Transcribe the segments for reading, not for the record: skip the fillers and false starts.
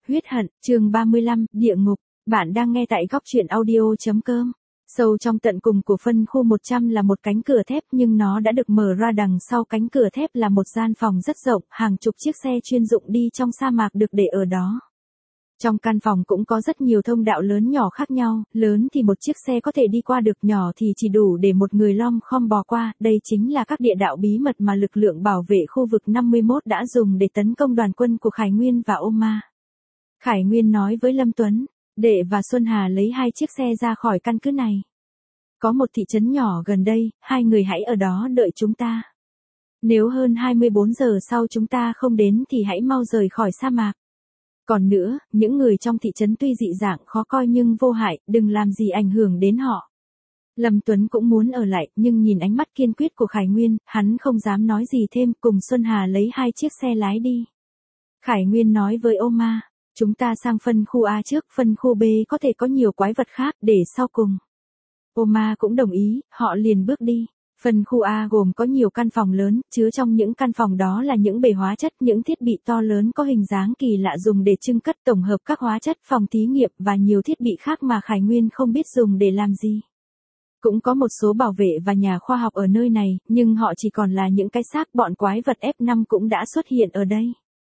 Huyết hận, chương 35, địa ngục. Bạn đang nghe tại góc truyện audio.com. Sâu trong tận cùng của phân khu 100 là một cánh cửa thép nhưng nó đã được mở ra, đằng sau cánh cửa thép là một gian phòng rất rộng, hàng chục chiếc xe chuyên dụng đi trong sa mạc được để ở đó. Trong căn phòng cũng có rất nhiều thông đạo lớn nhỏ khác nhau, lớn thì một chiếc xe có thể đi qua được, nhỏ thì chỉ đủ để một người lom khom bò qua. Đây chính là các địa đạo bí mật mà lực lượng bảo vệ khu vực 51 đã dùng để tấn công đoàn quân của Khải Nguyên và Oma. Khải Nguyên nói với Lâm Tuấn, Đệ và Xuân Hà lấy 2 chiếc xe ra khỏi căn cứ này. Có một thị trấn nhỏ gần đây, 2 người hãy ở đó đợi chúng ta. Nếu hơn 24 giờ sau chúng ta không đến thì hãy mau rời khỏi sa mạc. Còn nữa, những người trong thị trấn tuy dị dạng khó coi nhưng vô hại, đừng làm gì ảnh hưởng đến họ. Lâm Tuấn cũng muốn ở lại, nhưng nhìn ánh mắt kiên quyết của Khải Nguyên, hắn không dám nói gì thêm, cùng Xuân Hà lấy 2 chiếc xe lái đi. Khải Nguyên nói với Oma, chúng ta sang phân khu A trước, phân khu B có thể có nhiều quái vật khác, để sau cùng. Oma cũng đồng ý, họ liền bước đi. Phân khu A gồm có nhiều căn phòng lớn, chứa trong những căn phòng đó là những bể hóa chất, những thiết bị to lớn có hình dáng kỳ lạ dùng để trưng cất tổng hợp các hóa chất, phòng thí nghiệm và nhiều thiết bị khác mà Khải Nguyên không biết dùng để làm gì. Cũng có một số bảo vệ và nhà khoa học ở nơi này, nhưng họ chỉ còn là những cái xác. Bọn quái vật F5 cũng đã xuất hiện ở đây.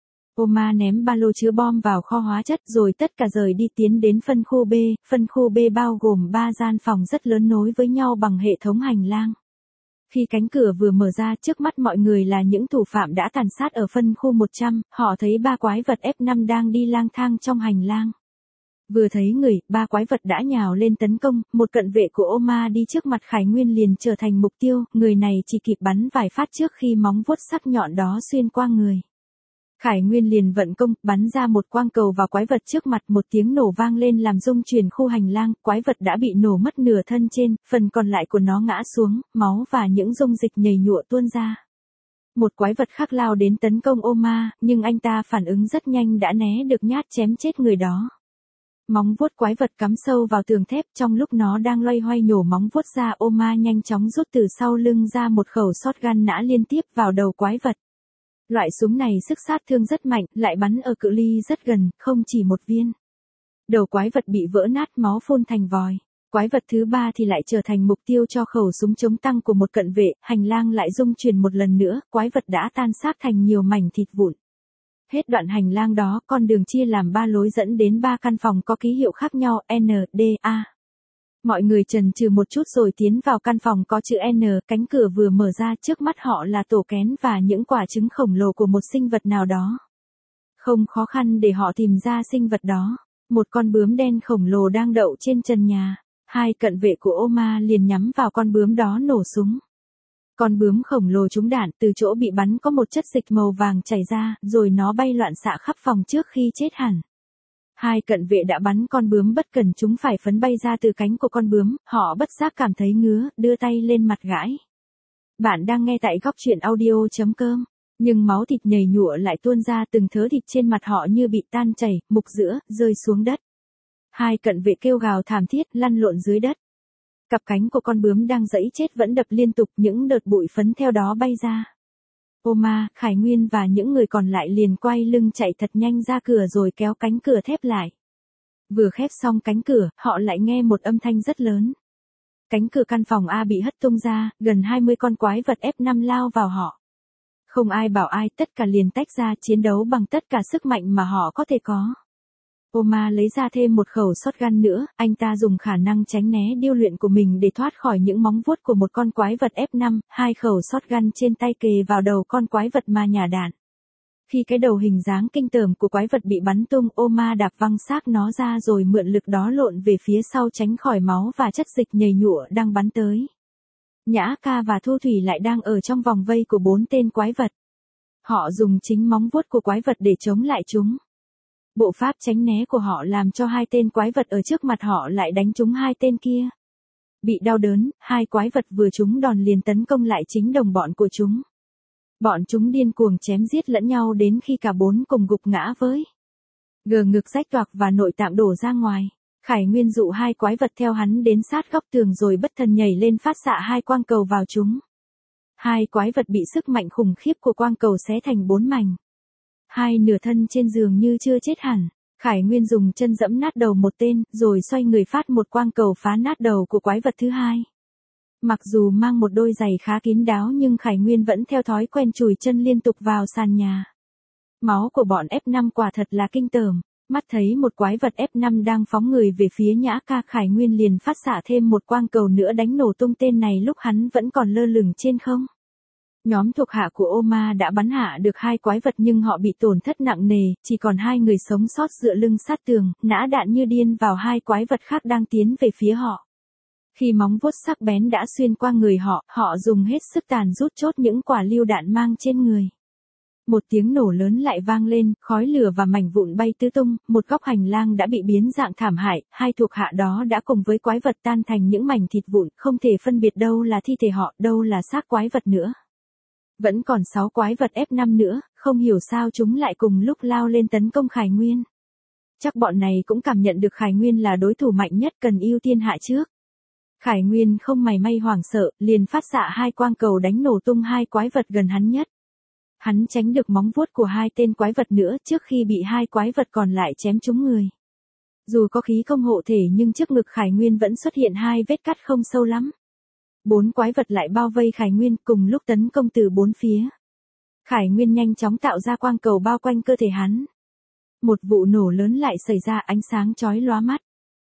Oma ném ba lô chứa bom vào kho hóa chất rồi tất cả rời đi, tiến đến phân khu B. Phân khu B bao gồm 3 gian phòng rất lớn nối với nhau bằng hệ thống hành lang. Khi cánh cửa vừa mở ra, trước mắt mọi người là những thủ phạm đã tàn sát ở phân khu 100, họ thấy 3 quái vật F5 đang đi lang thang trong hành lang. Vừa thấy người, 3 quái vật đã nhào lên tấn công, một cận vệ của Oma đi trước mặt Khải Nguyên liền trở thành mục tiêu, người này chỉ kịp bắn vài phát trước khi móng vuốt sắc nhọn đó xuyên qua người. Khải Nguyên liền vận công, bắn ra một quang cầu vào quái vật trước mặt, một tiếng nổ vang lên làm rung chuyển khu hành lang, quái vật đã bị nổ mất nửa thân trên, phần còn lại của nó ngã xuống, máu và những dung dịch nhầy nhụa tuôn ra. Một quái vật khác lao đến tấn công Oma, nhưng anh ta phản ứng rất nhanh đã né được nhát chém chết người đó. Móng vuốt quái vật cắm sâu vào tường thép, trong lúc nó đang loay hoay nhổ móng vuốt ra, Oma nhanh chóng rút từ sau lưng ra một khẩu shotgun nã liên tiếp vào đầu quái vật. Loại súng này sức sát thương rất mạnh, lại bắn ở cự ly rất gần, không chỉ một viên. Đầu quái vật bị vỡ nát, máu phun thành vòi. Quái vật thứ 3 thì lại trở thành mục tiêu cho khẩu súng chống tăng của một cận vệ, hành lang lại rung chuyển một lần nữa, quái vật đã tan xác thành nhiều mảnh thịt vụn. Hết đoạn hành lang đó, con đường chia làm 3 lối dẫn đến 3 căn phòng có ký hiệu khác nhau, N, D, A. Mọi người chần chừ một chút rồi tiến vào căn phòng có chữ N, cánh cửa vừa mở ra, trước mắt họ là tổ kén và những quả trứng khổng lồ của một sinh vật nào đó. Không khó khăn để họ tìm ra sinh vật đó. Một con bướm đen khổng lồ đang đậu trên trần nhà. 2 cận vệ của Oma liền nhắm vào con bướm đó nổ súng. Con bướm khổng lồ trúng đạn, từ chỗ bị bắn có một chất dịch màu vàng chảy ra, rồi nó bay loạn xạ khắp phòng trước khi chết hẳn. 2 cận vệ đã bắn con bướm bất cần, chúng phải phấn bay ra từ cánh của con bướm, họ bất giác cảm thấy ngứa, đưa tay lên mặt gãi. Bạn đang nghe tại góc truyện audio.com, nhưng máu thịt nhầy nhụa lại tuôn ra, từng thớ thịt trên mặt họ như bị tan chảy, mục giữa, rơi xuống đất. 2 cận vệ kêu gào thảm thiết, lăn lộn dưới đất. Cặp cánh của con bướm đang giãy chết vẫn đập liên tục, những đợt bụi phấn theo đó bay ra. Oma, Khải Nguyên và những người còn lại liền quay lưng chạy thật nhanh ra cửa rồi kéo cánh cửa thép lại. Vừa khép xong cánh cửa, họ lại nghe một âm thanh rất lớn. Cánh cửa căn phòng A bị hất tung ra, gần 20 con quái vật F5 lao vào họ. Không ai bảo ai, tất cả liền tách ra chiến đấu bằng tất cả sức mạnh mà họ có thể có. Oma lấy ra thêm một khẩu shotgun nữa, anh ta dùng khả năng tránh né điêu luyện của mình để thoát khỏi những móng vuốt của một con quái vật F5, 2 khẩu shotgun trên tay kề vào đầu con quái vật mà nhả đạn. Khi cái đầu hình dáng kinh tởm của quái vật bị bắn tung, Oma đạp văng xác nó ra rồi mượn lực đó lộn về phía sau tránh khỏi máu và chất dịch nhầy nhụa đang bắn tới. Nhã Ca và Thu Thủy lại đang ở trong vòng vây của 4 tên quái vật. Họ dùng chính móng vuốt của quái vật để chống lại chúng. Bộ pháp tránh né của họ làm cho 2 tên quái vật ở trước mặt họ lại đánh trúng 2 tên kia. Bị đau đớn, 2 quái vật vừa trúng đòn liền tấn công lại chính đồng bọn của chúng. Bọn chúng điên cuồng chém giết lẫn nhau đến khi cả 4 cùng gục ngã với ngực rách toạc và nội tạng đổ ra ngoài. Khải Nguyên dụ 2 quái vật theo hắn đến sát góc tường rồi bất thần nhảy lên phát xạ 2 quang cầu vào chúng. 2 quái vật bị sức mạnh khủng khiếp của quang cầu xé thành 4 mảnh. 2 nửa thân trên giường như chưa chết hẳn. Khải Nguyên dùng chân dẫm nát đầu một tên, rồi xoay người phát một quang cầu phá nát đầu của quái vật thứ hai. Mặc dù mang một đôi giày khá kín đáo nhưng Khải Nguyên vẫn theo thói quen chùi chân liên tục vào sàn nhà. Máu của bọn F5 quả thật là kinh tởm. Mắt thấy một quái vật F5 đang phóng người về phía Nhã Ca, Khải Nguyên liền phát xạ thêm một quang cầu nữa đánh nổ tung tên này lúc hắn vẫn còn lơ lửng trên không. Nhóm thuộc hạ của Oma đã bắn hạ được 2 quái vật nhưng họ bị tổn thất nặng nề, chỉ còn 2 người sống sót dựa lưng sát tường, nã đạn như điên vào 2 quái vật khác đang tiến về phía họ. Khi móng vuốt sắc bén đã xuyên qua người họ, họ dùng hết sức tàn rút chốt những quả lưu đạn mang trên người. Một tiếng nổ lớn lại vang lên, khói lửa và mảnh vụn bay tứ tung, một góc hành lang đã bị biến dạng thảm hại, 2 thuộc hạ đó đã cùng với quái vật tan thành những mảnh thịt vụn, không thể phân biệt đâu là thi thể họ, đâu là xác quái vật nữa. Vẫn còn 6 quái vật F5 nữa, không hiểu sao chúng lại cùng lúc lao lên tấn công Khải Nguyên. Chắc bọn này cũng cảm nhận được Khải Nguyên là đối thủ mạnh nhất, cần ưu tiên hạ trước. Khải Nguyên không mảy may hoảng sợ, liền phát xạ 2 quang cầu đánh nổ tung 2 quái vật gần hắn nhất. Hắn tránh được móng vuốt của 2 tên quái vật nữa trước khi bị 2 quái vật còn lại chém trúng người. Dù có khí công hộ thể nhưng trước ngực Khải Nguyên vẫn xuất hiện 2 vết cắt không sâu lắm. 4 quái vật lại bao vây Khải Nguyên cùng lúc tấn công từ 4 phía. Khải Nguyên nhanh chóng tạo ra quang cầu bao quanh cơ thể hắn. Một vụ nổ lớn lại xảy ra, ánh sáng chói lóa mắt.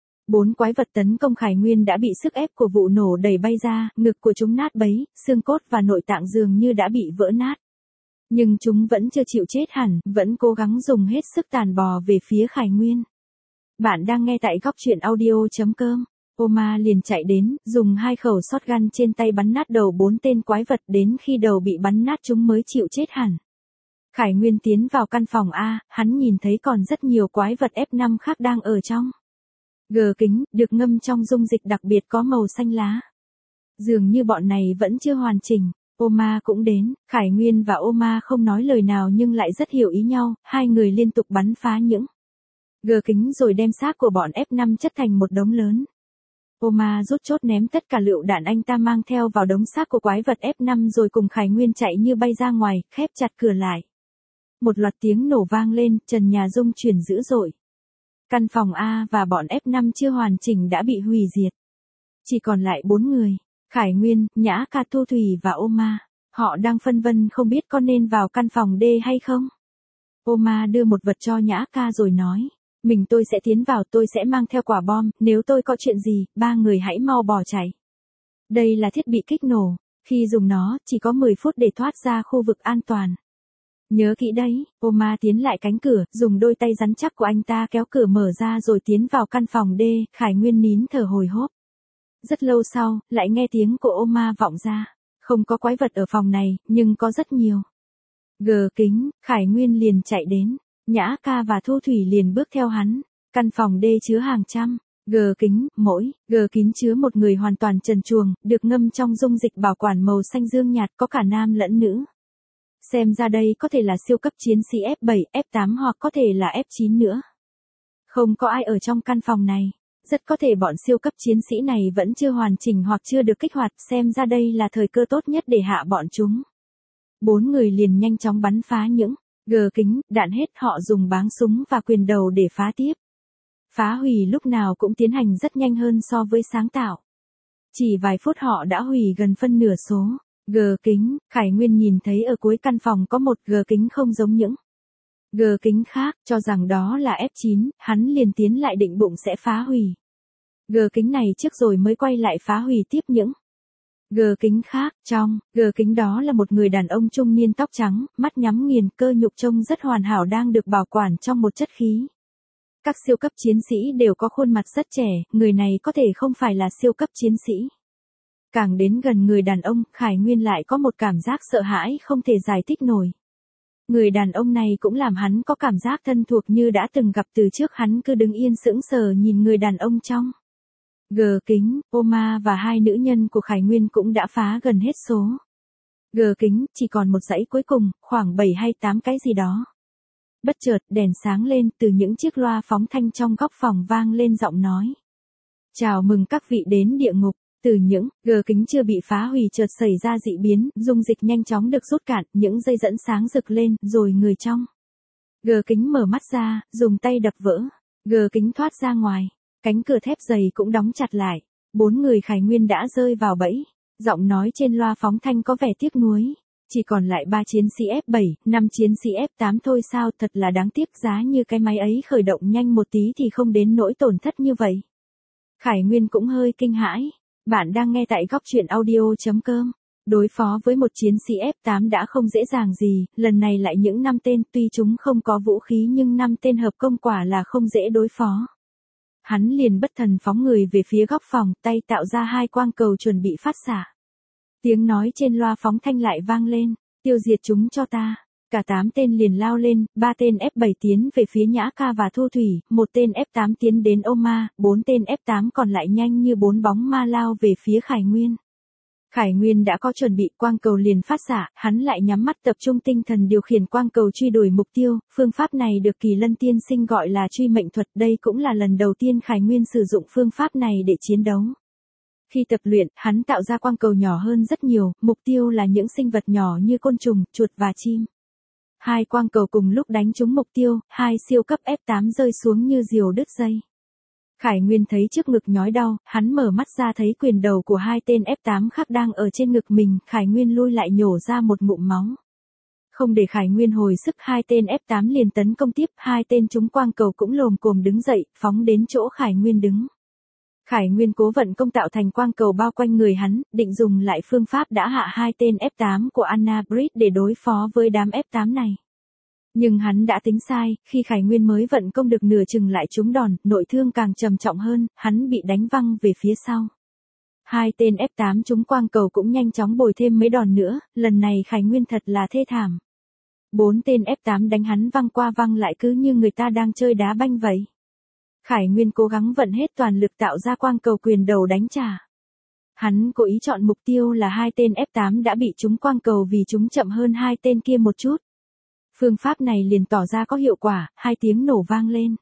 4 quái vật tấn công Khải Nguyên đã bị sức ép của vụ nổ đẩy bay ra, ngực của chúng nát bấy, xương cốt và nội tạng dường như đã bị vỡ nát. Nhưng chúng vẫn chưa chịu chết hẳn, vẫn cố gắng dùng hết sức tàn bò về phía Khải Nguyên. Bạn đang nghe tại góc truyện audio.com. Oma liền chạy đến, dùng 2 khẩu shotgun trên tay bắn nát đầu 4 tên quái vật, đến khi đầu bị bắn nát chúng mới chịu chết hẳn. Khải Nguyên tiến vào căn phòng A, hắn nhìn thấy còn rất nhiều quái vật F5 khác đang ở trong. Gờ kính, được ngâm trong dung dịch đặc biệt có màu xanh lá. Dường như bọn này vẫn chưa hoàn chỉnh. Oma cũng đến, Khải Nguyên và Oma không nói lời nào nhưng lại rất hiểu ý nhau, 2 người liên tục bắn phá những gờ kính rồi đem xác của bọn F5 chất thành một đống lớn. Oma rút chốt ném tất cả lựu đạn anh ta mang theo vào đống xác của quái vật F5 rồi cùng Khải Nguyên chạy như bay ra ngoài, khép chặt cửa lại. Một loạt tiếng nổ vang lên, trần nhà rung chuyển dữ dội. Căn phòng A và bọn F5 chưa hoàn chỉnh đã bị hủy diệt. Chỉ còn lại 4 người. Khải Nguyên, Nhã Ca, Thu Thủy và Oma. Họ đang phân vân không biết có nên vào căn phòng D hay không. Oma đưa một vật cho Nhã Ca rồi nói. Tôi sẽ tiến vào, tôi sẽ mang theo quả bom, nếu tôi có chuyện gì, 3 người hãy mau bỏ chạy. Đây là thiết bị kích nổ, khi dùng nó, chỉ có 10 phút để thoát ra khu vực an toàn. Nhớ kỹ đấy, Oma tiến lại cánh cửa, dùng đôi tay rắn chắc của anh ta kéo cửa mở ra rồi tiến vào căn phòng D, Khải Nguyên nín thở hồi hộp. Rất lâu sau, lại nghe tiếng của Oma vọng ra. Không có quái vật ở phòng này, nhưng có rất nhiều. Gờ kính, Khải Nguyên liền chạy đến. Nhã Ca và Thu Thủy liền bước theo hắn. Căn phòng D chứa hàng trăm. Gờ kính, mỗi gờ kính chứa một người hoàn toàn trần truồng, được ngâm trong dung dịch bảo quản màu xanh dương nhạt, có cả nam lẫn nữ. Xem ra đây có thể là siêu cấp chiến sĩ F7, F8 hoặc có thể là F9 nữa. Không có ai ở trong căn phòng này. Rất có thể bọn siêu cấp chiến sĩ này vẫn chưa hoàn chỉnh hoặc chưa được kích hoạt, xem ra đây là thời cơ tốt nhất để hạ bọn chúng. 4 người liền nhanh chóng bắn phá những gờ kính, đạn hết, họ dùng báng súng và quyền đầu để phá tiếp. Phá hủy lúc nào cũng tiến hành rất nhanh hơn so với sáng tạo. Chỉ vài phút họ đã hủy gần phân nửa số gờ kính. Khải Nguyên nhìn thấy ở cuối căn phòng có một gờ kính không giống những gờ kính khác, cho rằng đó là F9, hắn liền tiến lại định bụng sẽ phá hủy gờ kính này trước rồi mới quay lại phá hủy tiếp những gờ kính khác. Trong gờ kính đó là một người đàn ông trung niên tóc trắng, mắt nhắm nghiền, cơ nhục trông rất hoàn hảo đang được bảo quản trong một chất khí. Các siêu cấp chiến sĩ đều có khuôn mặt rất trẻ, người này có thể không phải là siêu cấp chiến sĩ. Càng đến gần người đàn ông, Khải Nguyên lại có một cảm giác sợ hãi không thể giải thích nổi. Người đàn ông này cũng làm hắn có cảm giác thân thuộc như đã từng gặp từ trước, hắn cứ đứng yên sững sờ nhìn người đàn ông trong gờ kính. Oma và 2 nữ nhân của Khải Nguyên cũng đã phá gần hết số gờ kính, chỉ còn một dãy cuối cùng, khoảng 7 hay 8 cái gì đó. Bất chợt, đèn sáng lên, từ những chiếc loa phóng thanh trong góc phòng vang lên giọng nói. Chào mừng các vị đến địa ngục. Từ những gờ kính chưa bị phá hủy chợt xảy ra dị biến, dung dịch nhanh chóng được rút cạn, những dây dẫn sáng rực lên, rồi người trong Gờ kính mở mắt ra, dùng tay đập vỡ. Gờ kính thoát ra ngoài. Cánh cửa thép dày cũng đóng chặt lại. 4 người Khải Nguyên đã rơi vào bẫy. Giọng nói trên loa phóng thanh có vẻ tiếc nuối. Chỉ còn lại 3 chiến sĩ F7, 5 chiến sĩ F8 thôi sao, thật là đáng tiếc, giá như cái máy ấy khởi động nhanh một tí thì không đến nỗi tổn thất như vậy. Khải Nguyên cũng hơi kinh hãi. Bạn đang nghe tại góc truyện audio.com. Đối phó với một chiến sĩ F8 đã không dễ dàng gì, lần này lại những 5 tên, tuy chúng không có vũ khí nhưng 5 tên hợp công quả là không dễ đối phó. Hắn liền bất thần phóng người về phía góc phòng, tay tạo ra 2 quang cầu chuẩn bị phát xạ. Tiếng nói trên loa phóng thanh lại vang lên, tiêu diệt chúng cho ta. Cả 8 tên liền lao lên, 3 tên F7 tiến về phía Nhã Ca và Thu Thủy, 1 tên F8 tiến đến Oma, 4 tên F8 còn lại nhanh như 4 bóng ma lao về phía Khải Nguyên. Khải Nguyên đã có chuẩn bị, quang cầu liền phát xạ, hắn lại nhắm mắt tập trung tinh thần điều khiển quang cầu truy đuổi mục tiêu, phương pháp này được Kỳ Lân tiên sinh gọi là truy mệnh thuật, đây cũng là lần đầu tiên Khải Nguyên sử dụng phương pháp này để chiến đấu. Khi tập luyện, hắn tạo ra quang cầu nhỏ hơn rất nhiều, mục tiêu là những sinh vật nhỏ như côn trùng, chuột và chim. 2 quang cầu cùng lúc đánh trúng mục tiêu, 2 siêu cấp F8 rơi xuống như diều đứt dây. Khải Nguyên thấy trước ngực nhói đau, hắn mở mắt ra thấy quyền đầu của 2 tên F8 khác đang ở trên ngực mình, Khải Nguyên lui lại nhổ ra một ngụm máu. Không để Khải Nguyên hồi sức, 2 tên F8 liền tấn công tiếp, 2 tên trúng quang cầu cũng lồm cồm đứng dậy, phóng đến chỗ Khải Nguyên đứng. Khải Nguyên cố vận công tạo thành quang cầu bao quanh người hắn, định dùng lại phương pháp đã hạ 2 tên F8 của Anna Bridge để đối phó với đám F8 này. Nhưng hắn đã tính sai, khi Khải Nguyên mới vận công được nửa chừng lại trúng đòn, nội thương càng trầm trọng hơn, hắn bị đánh văng về phía sau. 2 tên F8 trúng quang cầu cũng nhanh chóng bồi thêm mấy đòn nữa, lần này Khải Nguyên thật là thê thảm. 4 tên F8 đánh hắn văng qua văng lại cứ như người ta đang chơi đá banh vậy. Khải Nguyên cố gắng vận hết toàn lực tạo ra quang cầu quyền đầu đánh trả. Hắn cố ý chọn mục tiêu là 2 tên F8 đã bị trúng quang cầu vì chúng chậm hơn 2 tên kia một chút. Phương pháp này liền tỏ ra có hiệu quả, 2 tiếng nổ vang lên.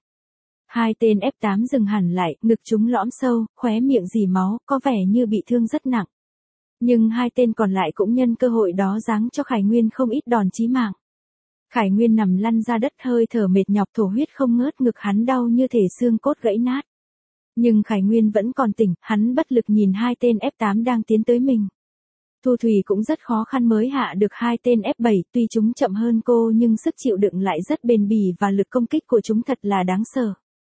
2 tên F8 dừng hẳn lại, ngực chúng lõm sâu, khóe miệng rỉ máu, có vẻ như bị thương rất nặng. Nhưng 2 tên còn lại cũng nhân cơ hội đó giáng cho Khải Nguyên không ít đòn chí mạng. Khải Nguyên nằm lăn ra đất hơi thở mệt nhọc, thổ huyết không ngớt, ngực hắn đau như thể xương cốt gãy nát. Nhưng Khải Nguyên vẫn còn tỉnh, hắn bất lực nhìn 2 tên F8 đang tiến tới mình. Thu Thủy cũng rất khó khăn mới hạ được 2 tên F7, tuy chúng chậm hơn cô nhưng sức chịu đựng lại rất bền bỉ và lực công kích của chúng thật là đáng sợ.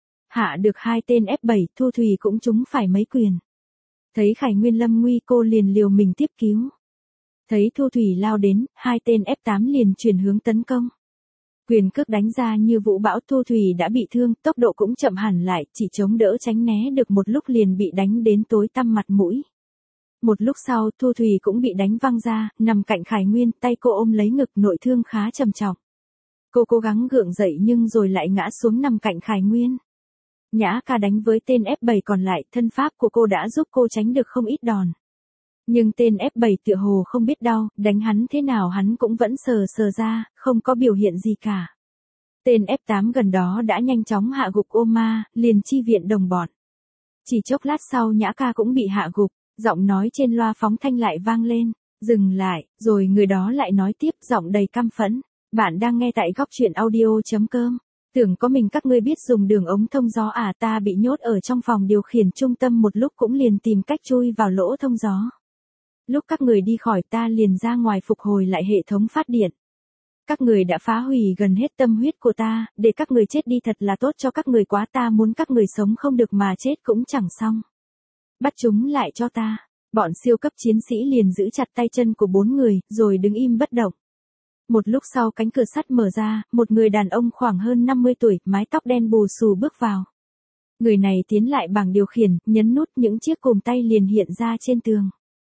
Hạ được 2 tên F7, Thu Thủy cũng trúng phải mấy quyền. Thấy Khải Nguyên lâm nguy, cô liền liều mình tiếp cứu. Thấy Thu Thủy lao đến, 2 tên F8 liền chuyển hướng tấn công. Quyền cước đánh ra như vũ bão, Thu Thủy đã bị thương, tốc độ cũng chậm hẳn lại, chỉ chống đỡ tránh né được một lúc liền bị đánh đến tối tăm mặt mũi. Một lúc sau, Thu Thủy cũng bị đánh văng ra, nằm cạnh Khải Nguyên, tay cô ôm lấy ngực, nội thương khá trầm trọng. Cô cố gắng gượng dậy nhưng rồi lại ngã xuống nằm cạnh Khải Nguyên. Nhã Ca đánh với tên F7 còn lại, thân pháp của cô đã giúp cô tránh được không ít đòn. Nhưng tên F7 tựa hồ không biết đau, đánh hắn thế nào hắn cũng vẫn sờ sờ ra, không có biểu hiện gì cả. Tên F8 gần đó đã nhanh chóng hạ gục Oma, liền chi viện đồng bọn. Chỉ chốc lát sau Nhã Ca cũng bị hạ gục, giọng nói trên loa phóng thanh lại vang lên, dừng lại, rồi người đó lại nói tiếp, giọng đầy căm phẫn. Bạn đang nghe tại góc truyện audio.com. Tưởng có mình các ngươi biết dùng đường ống thông gió à, ta bị nhốt ở trong phòng điều khiển trung tâm một lúc cũng liền tìm cách chui vào lỗ thông gió. Lúc các người đi khỏi ta liền ra ngoài phục hồi lại hệ thống phát điện. Các người đã phá hủy gần hết tâm huyết của ta, để các người chết đi thật là tốt cho các người quá, ta muốn các người sống không được mà chết cũng chẳng xong. Bắt chúng lại cho ta. Bọn siêu cấp chiến sĩ liền giữ chặt tay chân của 4 người, rồi đứng im bất động. Một lúc sau cánh cửa sắt mở ra, một người đàn ông khoảng hơn 50 tuổi, mái tóc đen bù xù bước vào. Người này tiến lại bảng điều khiển, nhấn nút, những chiếc cùm tay liền hiện ra trên tường.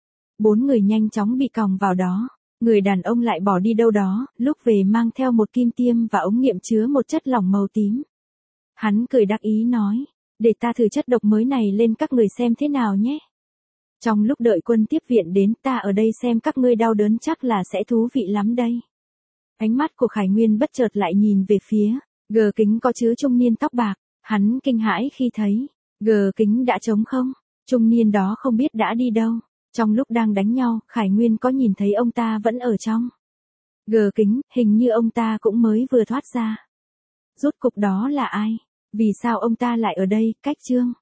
4 người nhanh chóng bị còng vào đó. Người đàn ông lại bỏ đi đâu đó, lúc về mang theo một kim tiêm và ống nghiệm chứa một chất lỏng màu tím. Hắn cười đắc ý nói, để ta thử chất độc mới này lên các người xem thế nào nhé. Trong lúc đợi quân tiếp viện đến, ta ở đây xem các ngươi đau đớn chắc là sẽ thú vị lắm đây. Ánh mắt của Khải Nguyên bất chợt lại nhìn về phía, gờ kính có chứa trung niên tóc bạc, hắn kinh hãi khi thấy, gờ kính đã trống không, trung niên đó không biết đã đi đâu. Trong lúc đang đánh nhau, Khải Nguyên có nhìn thấy ông ta vẫn ở trong gờ kính, hình như ông ta cũng mới vừa thoát ra. Rốt cục đó là ai? Vì sao ông ta lại ở đây? Cách chương.